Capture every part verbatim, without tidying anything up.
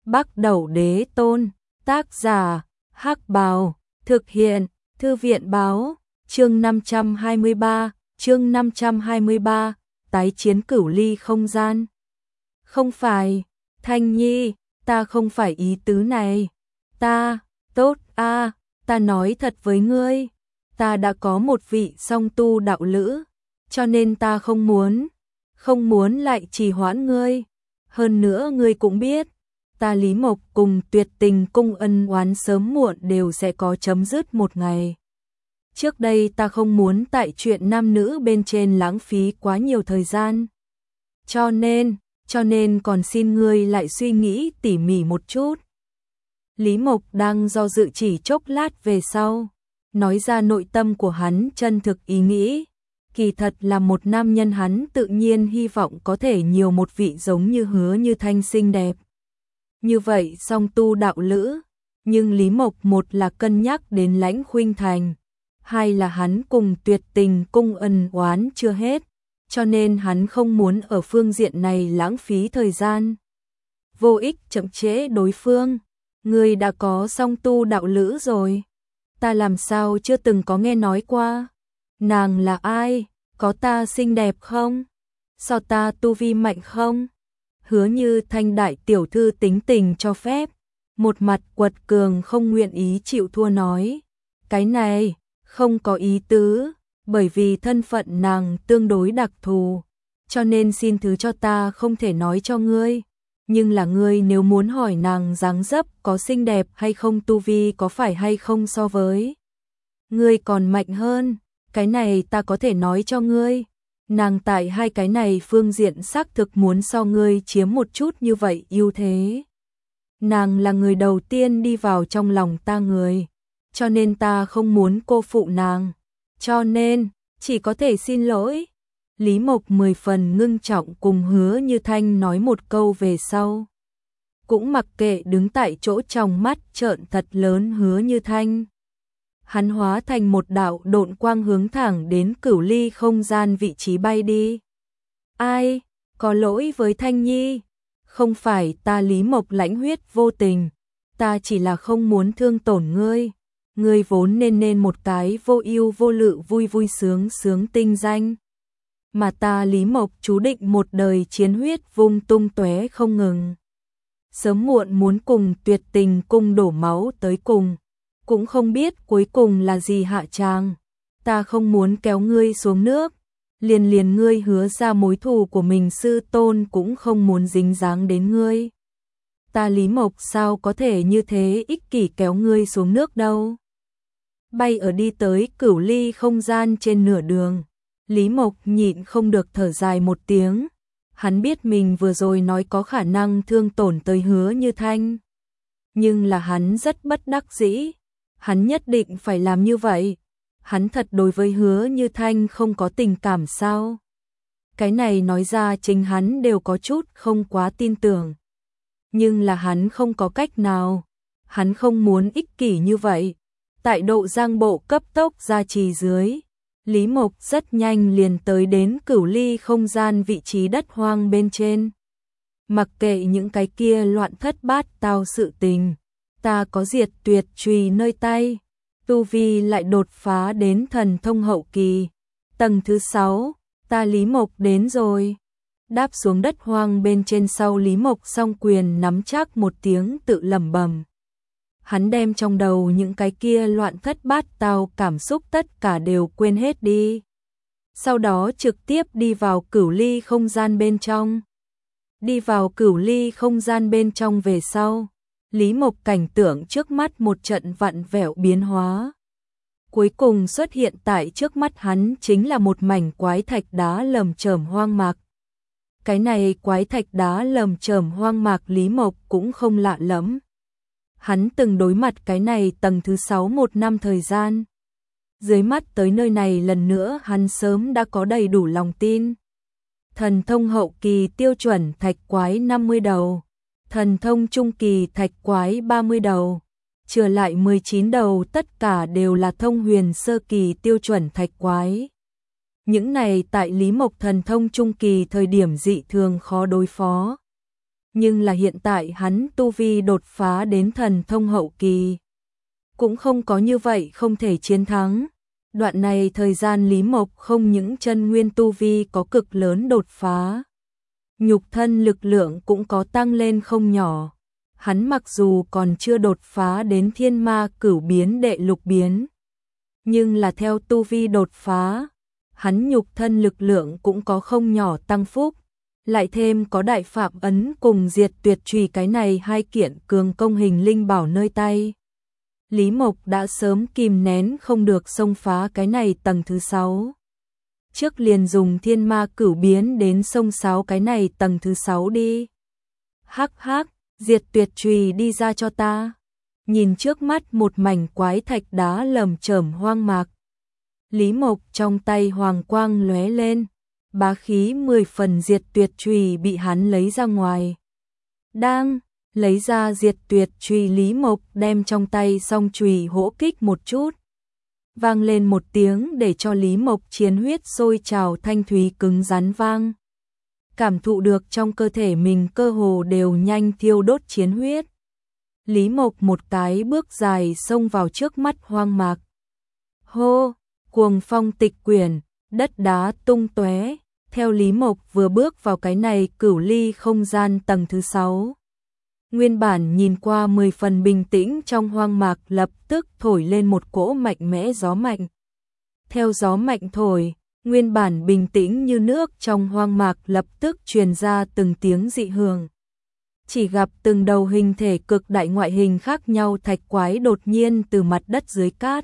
Bắc Đẩu Đế Tôn, tác giả, Hắc Bào, thực hiện, Thư viện báo, chương năm trăm hai mươi ba, chương năm trăm hai mươi ba, tái chiến cửu ly không gian. Không phải, Thanh Nhi, ta không phải ý tứ này. Ta, tốt a, ta nói thật với ngươi, ta đã có một vị song tu đạo lữ, cho nên ta không muốn, không muốn lại trì hoãn ngươi. Hơn nữa ngươi cũng biết, ta Lý Mộc cùng Tuyệt Tình cung ân oán sớm muộn đều sẽ có chấm dứt một ngày. Trước đây ta không muốn tại chuyện nam nữ bên trên lãng phí quá nhiều thời gian. Cho nên, cho nên còn xin ngươi lại suy nghĩ tỉ mỉ một chút. Lý Mộc đang do dự chỉ chốc lát về sau, nói ra nội tâm của hắn chân thực ý nghĩ. Kỳ thật là một nam nhân, hắn tự nhiên hy vọng có thể nhiều một vị giống như Hứa Như Thanh xinh đẹp. Như vậy song tu đạo lữ, nhưng Lý Mộc một là cân nhắc đến Lãnh Khuynh Thành, hai là hắn cùng Tuyệt Tình cung ân oán chưa hết, cho nên hắn không muốn ở phương diện này lãng phí thời gian. Vô ích chậm trễ đối phương, ngươi đã có song tu đạo lữ rồi. Ta làm sao chưa từng có nghe nói qua? Nàng là ai? Có ta xinh đẹp không? So ta tu vi mạnh không? Hứa Như Thanh đại tiểu thư tính tình cho phép, một mặt quật cường không nguyện ý chịu thua nói. Cái này, không có ý tứ, bởi vì thân phận nàng tương đối đặc thù, cho nên xin thứ cho ta không thể nói cho ngươi. Nhưng là ngươi nếu muốn hỏi nàng dáng dấp có xinh đẹp hay không, tu vi có phải hay không so với ngươi còn mạnh hơn, cái này ta có thể nói cho ngươi. Nàng tại hai cái này phương diện xác thực muốn so ngươi chiếm một chút như vậy ưu thế. Nàng là người đầu tiên đi vào trong lòng ta người, cho nên ta không muốn cô phụ nàng, cho nên chỉ có thể xin lỗi. Lý Mộc mười phần ngưng trọng cùng Hứa Như Thanh nói một câu về sau, cũng mặc kệ đứng tại chỗ trong mắt trợn thật lớn Hứa Như Thanh. Hắn hóa thành một đạo độn quang hướng thẳng đến cửu ly không gian vị trí bay đi. Ai, có lỗi với Thanh Nhi, không phải ta Lý Mộc lãnh huyết vô tình, ta chỉ là không muốn thương tổn ngươi. Ngươi vốn nên nên một cái vô ưu vô lự vui vui sướng sướng tinh danh, mà ta Lý Mộc chú định một đời chiến huyết vung tung tóe không ngừng. Sớm muộn muốn cùng Tuyệt Tình cung đổ máu tới cùng, cũng không biết cuối cùng là gì hạ tràng. Ta không muốn kéo ngươi xuống nước, liền liền ngươi hứa ra mối thù của mình sư tôn cũng không muốn dính dáng đến ngươi. Ta Lý Mộc sao có thể như thế ích kỷ kéo ngươi xuống nước đâu. Bay ở đi tới cửu ly không gian trên nửa đường, Lý Mộc nhịn không được thở dài một tiếng. Hắn biết mình vừa rồi nói có khả năng thương tổn tới Hứa Như Thanh, nhưng là hắn rất bất đắc dĩ. Hắn nhất định phải làm như vậy. Hắn thật đối với Hứa Như Thanh không có tình cảm sao? Cái này nói ra chính hắn đều có chút không quá tin tưởng. Nhưng là hắn không có cách nào. Hắn không muốn ích kỷ như vậy. Tại độ giang bộ cấp tốc gia trì dưới, Lý Mộc rất nhanh liền tới đến cửu ly không gian vị trí đất hoang bên trên. Mặc kệ những cái kia loạn thất bát tao sự tình, ta có diệt tuyệt chùy nơi tay, tu vi lại đột phá đến thần thông hậu kỳ. Tầng thứ sáu, ta Lý Mộc đến rồi. Đáp xuống đất hoang bên trên sau, Lý Mộc song quyền nắm chắc một tiếng tự lẩm bẩm. Hắn đem trong đầu những cái kia loạn thất bát tao cảm xúc tất cả đều quên hết đi. Sau đó trực tiếp đi vào cửu ly không gian bên trong. Đi vào cửu ly không gian bên trong về sau, Lý Mộc cảnh tượng trước mắt một trận vặn vẹo biến hóa. Cuối cùng xuất hiện tại trước mắt hắn chính là một mảnh quái thạch đá lởm chởm hoang mạc. Cái này quái thạch đá lởm chởm hoang mạc Lý Mộc cũng không lạ lắm. Hắn từng đối mặt cái này tầng thứ sáu một năm thời gian. Dưới mắt tới nơi này lần nữa hắn sớm đã có đầy đủ lòng tin. Thần thông hậu kỳ tiêu chuẩn thạch quái năm mươi đầu. Thần thông trung kỳ thạch quái ba mươi đầu. Trừ lại mười chín đầu tất cả đều là thông huyền sơ kỳ tiêu chuẩn thạch quái. Những này tại Lý Mộc thần thông trung kỳ thời điểm dị thường khó đối phó. nhưng là hiện tại hắn tu vi đột phá đến thần thông hậu kỳ. Cũng không có như vậy không thể chiến thắng. Đoạn này thời gian Lý Mộc không những chân nguyên tu vi có cực lớn đột phá, nhục thân lực lượng cũng có tăng lên không nhỏ. Hắn mặc dù còn chưa đột phá đến thiên ma cửu biến đệ lục biến, nhưng là theo tu vi đột phá, hắn nhục thân lực lượng cũng có không nhỏ tăng phúc, lại thêm có đại phạm ấn cùng diệt tuyệt trùy cái này hai kiện cường công hình linh bảo nơi tay. Lý Mộc đã sớm kìm nén không được xông phá cái này tầng thứ sáu. Trước liền dùng thiên ma cửu biến đến xông sáu cái này tầng thứ sáu đi. Hắc hắc, diệt tuyệt trùy đi ra cho ta. Nhìn trước mắt một mảnh quái thạch đá lởm chởm hoang mạc. Lý Mộc trong tay hoàng quang lóe lên, bá khí mười phần diệt tuyệt trùy bị hắn lấy ra ngoài. Đang lấy ra diệt tuyệt trùy, Lý Mộc đem trong tay song trùy hỗ kích một chút. Vang lên một tiếng để cho Lý Mộc chiến huyết sôi trào thanh thúy cứng rắn vang. Cảm thụ được trong cơ thể mình cơ hồ đều nhanh thiêu đốt chiến huyết. Lý Mộc một cái bước dài xông vào trước mắt hoang mạc. Hô, cuồng phong tịch quyển, đất đá tung tóe. Theo Lý Mộc vừa bước vào cái này cửu ly không gian tầng thứ sáu. Nguyên bản nhìn qua mười phần bình tĩnh trong hoang mạc lập tức thổi lên một cỗ mạnh mẽ gió mạnh. Theo gió mạnh thổi, nguyên bản bình tĩnh như nước trong hoang mạc lập tức truyền ra từng tiếng dị hưởng. Chỉ gặp từng đầu hình thể cực đại ngoại hình khác nhau thạch quái đột nhiên từ mặt đất dưới cát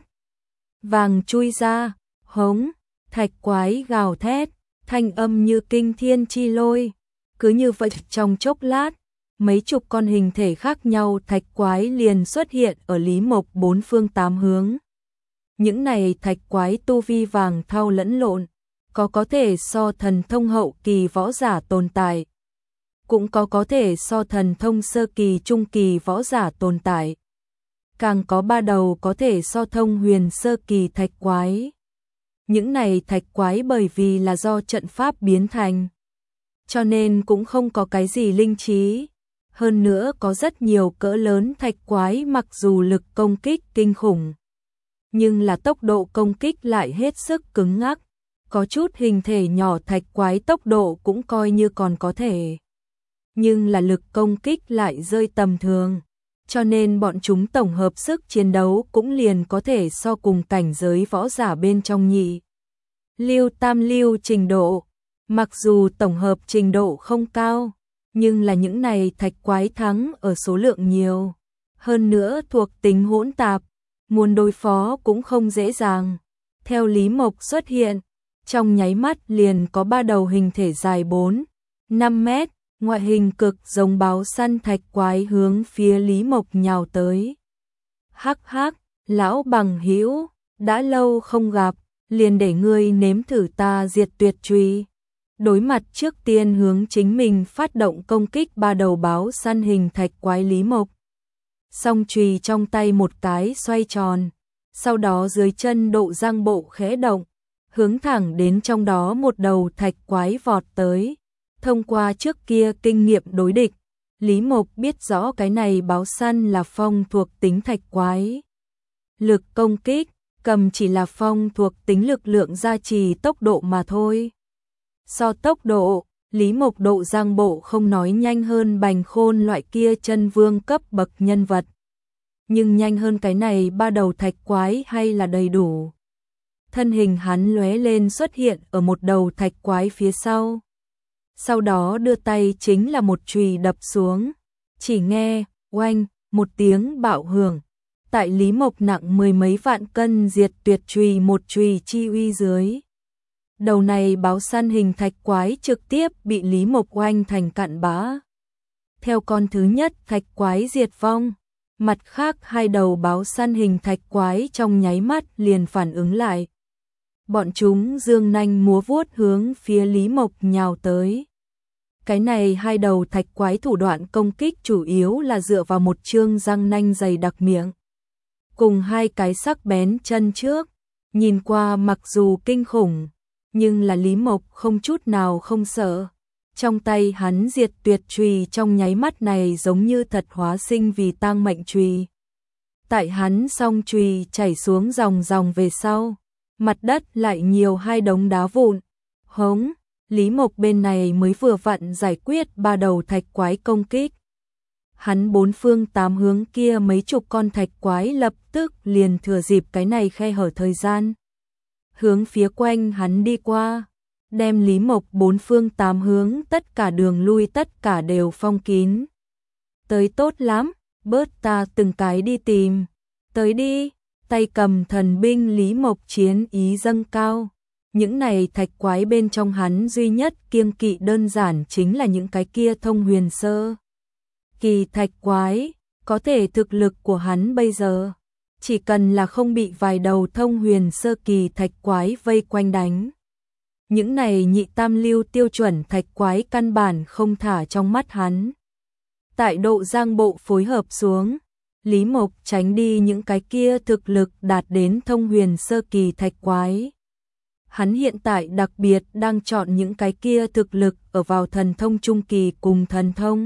vàng chui ra, hống, thạch quái gào thét, thanh âm như kinh thiên chi lôi. Cứ như vậy trong chốc lát, mấy chục con hình thể khác nhau thạch quái liền xuất hiện ở Lý Mộc bốn phương tám hướng. Những này thạch quái tu vi vàng thau lẫn lộn, có có thể so thần thông hậu kỳ võ giả tồn tại, cũng có có thể so thần thông sơ kỳ trung kỳ võ giả tồn tại. Càng có ba đầu có thể so thông huyền sơ kỳ thạch quái. Những này thạch quái bởi vì là do trận pháp biến thành, cho nên cũng không có cái gì linh trí. Hơn nữa có rất nhiều cỡ lớn thạch quái mặc dù lực công kích kinh khủng, nhưng là tốc độ công kích lại hết sức cứng ngắc. Có chút hình thể nhỏ thạch quái tốc độ cũng coi như còn có thể, nhưng là lực công kích lại rơi tầm thường, cho nên bọn chúng tổng hợp sức chiến đấu cũng liền có thể so cùng cảnh giới võ giả bên trong nhị lưu tam lưu trình độ. Mặc dù tổng hợp trình độ không cao, nhưng là những này thạch quái thắng ở số lượng nhiều, hơn nữa thuộc tính hỗn tạp, muốn đối phó cũng không dễ dàng. Theo Lý Mộc xuất hiện, trong nháy mắt liền có ba đầu hình thể dài bốn, năm mét, ngoại hình cực giống báo săn thạch quái hướng phía Lý Mộc nhào tới. Hắc hắc, lão bằng hữu, đã lâu không gặp, liền để ngươi nếm thử ta diệt tuyệt trùy. Đối mặt trước tiên hướng chính mình phát động công kích ba đầu báo săn hình thạch quái Lý Mộc. Song chùy trong tay một cái xoay tròn, sau đó dưới chân độ giang bộ khẽ động, hướng thẳng đến trong đó một đầu thạch quái vọt tới. Thông qua trước kia kinh nghiệm đối địch, Lý Mộc biết rõ cái này báo săn là phong thuộc tính thạch quái. Lực công kích, cầm chỉ là phong thuộc tính lực lượng gia trì tốc độ mà thôi. So tốc độ, Lý Mộc độ giang bộ không nói nhanh hơn Bành Khôn loại kia chân vương cấp bậc nhân vật, nhưng nhanh hơn cái này ba đầu thạch quái hay là đầy đủ. Thân hình hắn lóe lên xuất hiện ở một đầu thạch quái phía sau. Sau đó đưa tay chính là một chùy đập xuống, chỉ nghe oanh một tiếng bạo hưởng, tại Lý Mộc nặng mười mấy vạn cân diệt tuyệt chùy một chùy chi uy dưới, đầu này báo săn hình thạch quái trực tiếp bị Lý Mộc oanh thành cặn bã. Theo con thứ nhất thạch quái diệt vong, mặt khác hai đầu báo săn hình thạch quái trong nháy mắt liền phản ứng lại. Bọn chúng dương nanh múa vuốt hướng phía Lý Mộc nhào tới. Cái này hai đầu thạch quái thủ đoạn công kích chủ yếu là dựa vào một chương răng nanh dày đặc miệng, cùng hai cái sắc bén chân trước, nhìn qua mặc dù kinh khủng, nhưng là Lý Mộc không chút nào không sợ. Trong tay hắn diệt tuyệt chùy trong nháy mắt này giống như thật hóa sinh vì tang mệnh chùy. Tại hắn song chùy chảy xuống dòng dòng về sau, mặt đất lại nhiều hai đống đá vụn. Hống, Lý Mộc bên này mới vừa vặn giải quyết ba đầu thạch quái công kích. Hắn bốn phương tám hướng kia mấy chục con thạch quái lập tức liền thừa dịp cái này khe hở thời gian. Hướng phía quanh hắn đi qua, đem Lý Mộc bốn phương tám hướng tất cả đường lui tất cả đều phong kín. Tới tốt lắm, bớt ta từng cái đi tìm. Tới đi, tay cầm thần binh Lý Mộc chiến ý dâng cao. Những này thạch quái bên trong hắn duy nhất kiêng kỵ đơn giản chính là những cái kia thông huyền sơ kỳ thạch quái, có thể thực lực của hắn bây giờ, chỉ cần là không bị vài đầu thông huyền sơ kỳ thạch quái vây quanh đánh. Những này nhị tam lưu tiêu chuẩn thạch quái căn bản không thả trong mắt hắn. Tại độ giang bộ phối hợp xuống, Lý Mộc tránh đi những cái kia thực lực đạt đến thông huyền sơ kỳ thạch quái. Hắn hiện tại đặc biệt đang chọn những cái kia thực lực ở vào thần thông trung kỳ cùng thần thông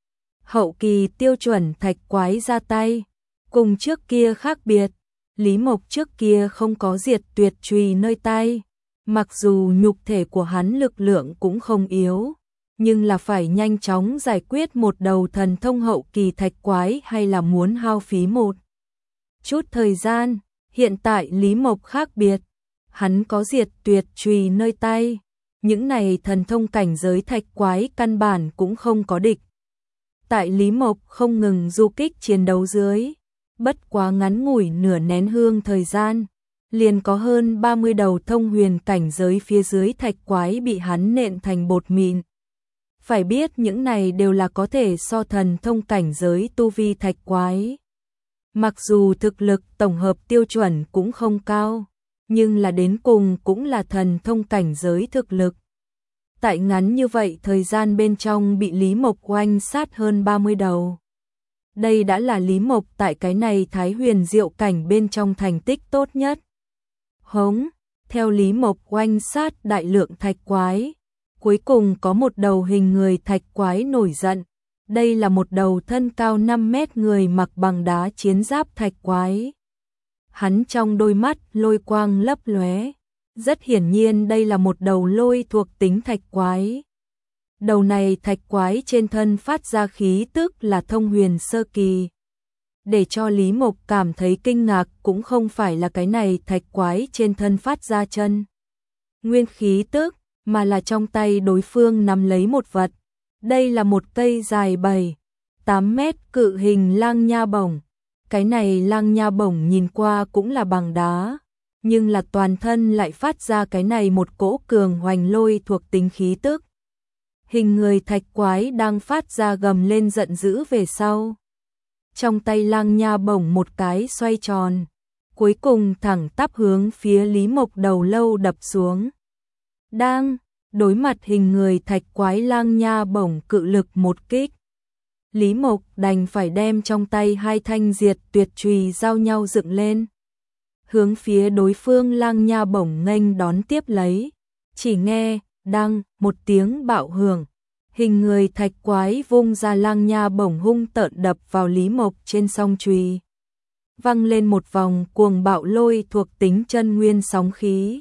hậu kỳ tiêu chuẩn thạch quái ra tay. Cùng trước kia khác biệt, Lý Mộc trước kia không có diệt tuyệt chùy nơi tay. Mặc dù nhục thể của hắn lực lượng cũng không yếu, nhưng là phải nhanh chóng giải quyết một đầu thần thông hậu kỳ thạch quái hay là muốn hao phí một chút thời gian. Hiện tại Lý Mộc khác biệt, hắn có diệt tuyệt chùy nơi tay, những này thần thông cảnh giới thạch quái căn bản cũng không có địch. Tại Lý Mộc không ngừng du kích chiến đấu dưới, bất quá ngắn ngủi nửa nén hương thời gian, liền có hơn ba mươi đầu thông huyền cảnh giới phía dưới thạch quái bị hắn nện thành bột mịn. Phải biết những này đều là có thể so thần thông cảnh giới tu vi thạch quái. Mặc dù thực lực tổng hợp tiêu chuẩn cũng không cao, nhưng là đến cùng cũng là thần thông cảnh giới thực lực. Tại ngắn như vậy thời gian bên trong bị Lý Mộc oanh sát hơn ba mươi đầu. Đây đã là Lý Mộc tại cái này Thái Huyền Diệu cảnh bên trong thành tích tốt nhất. Hống, theo Lý Mộc oanh sát đại lượng thạch quái, cuối cùng có một đầu hình người thạch quái nổi giận. Đây là một đầu thân cao năm mét người mặc bằng đá chiến giáp thạch quái. Hắn trong đôi mắt lôi quang lấp lóe, rất hiển nhiên đây là một đầu lôi thuộc tính thạch quái. Đầu này thạch quái trên thân phát ra khí tức là thông huyền sơ kỳ. Để cho Lý Mộc cảm thấy kinh ngạc cũng không phải là cái này thạch quái trên thân phát ra chân nguyên khí tức, mà là trong tay đối phương nắm lấy một vật. Đây là một cây dài bảy, tám mét cự hình lang nha bổng. Cái này lang nha bổng nhìn qua cũng là bằng đá, nhưng là toàn thân lại phát ra cái này một cỗ cường hoành lôi thuộc tính khí tức. Hình người thạch quái đang phát ra gầm lên giận dữ về sau. Trong tay lang nha bổng một cái xoay tròn, cuối cùng thẳng tắp hướng phía Lý Mộc đầu lâu đập xuống. Đang đối mặt hình người thạch quái lang nha bổng cự lực một kích, Lý Mộc đành phải đem trong tay hai thanh diệt tuyệt chùy giao nhau dựng lên, hướng phía đối phương lang nha bổng nghênh đón tiếp lấy. Chỉ nghe đăng một tiếng bạo hưởng, hình người thạch quái vung ra lang nha bổng hung tợn đập vào Lý Mộc trên song chùy, văng lên một vòng cuồng bạo lôi thuộc tính chân nguyên sóng khí,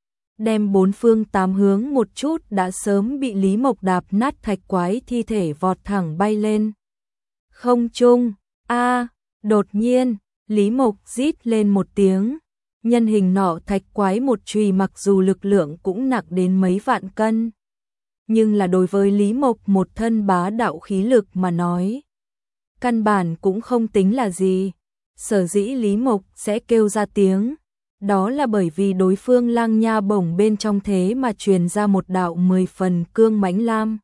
đem bốn phương tám hướng một chút đã sớm bị Lý Mộc đạp nát thạch quái thi thể vọt thẳng bay lên không trung. A, đột nhiên, Lý Mộc rít lên một tiếng, nhân hình nọ thạch quái một chùy mặc dù lực lượng cũng nặng đến mấy vạn cân, nhưng là đối với Lý Mộc một thân bá đạo khí lực mà nói, căn bản cũng không tính là gì. Sở dĩ Lý Mộc sẽ kêu ra tiếng, đó là bởi vì đối phương lang nha bổng bên trong thế mà truyền ra một đạo mười phần cương mãnh lam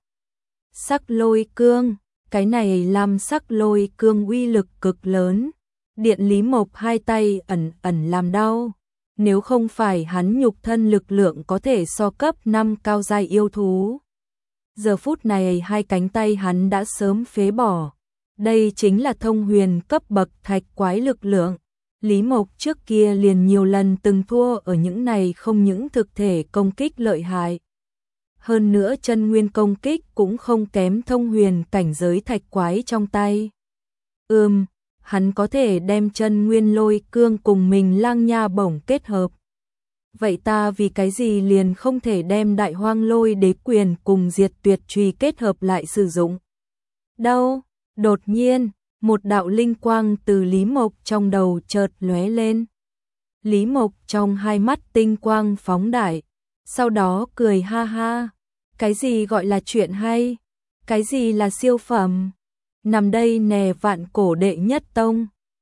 sắc lôi cương. Cái này lam sắc lôi cương uy lực cực lớn, điện Lý Mộc hai tay ẩn ẩn làm đau. Nếu không phải hắn nhục thân lực lượng có thể so cấp năm cao giai yêu thú, giờ phút này hai cánh tay hắn đã sớm phế bỏ. Đây chính là thông huyền cấp bậc thạch quái lực lượng. Lý Mộc trước kia liền nhiều lần từng thua ở những này không những thực thể công kích lợi hại, hơn nữa chân nguyên công kích cũng không kém thông huyền cảnh giới thạch quái trong tay. Ừm, hắn có thể đem chân nguyên lôi cương cùng mình lang nha bổng kết hợp. Vậy ta vì cái gì liền không thể đem đại hoang lôi đế quyền cùng diệt tuyệt trùy kết hợp lại sử dụng? Đâu? Đột nhiên, một đạo linh quang từ Lý Mộc trong đầu chợt lóe lên. Lý Mộc trong hai mắt tinh quang phóng đại, sau đó cười ha ha. Cái gì gọi là chuyện hay? Cái gì là siêu phẩm? Nằm đây nè vạn cổ đệ nhất tông.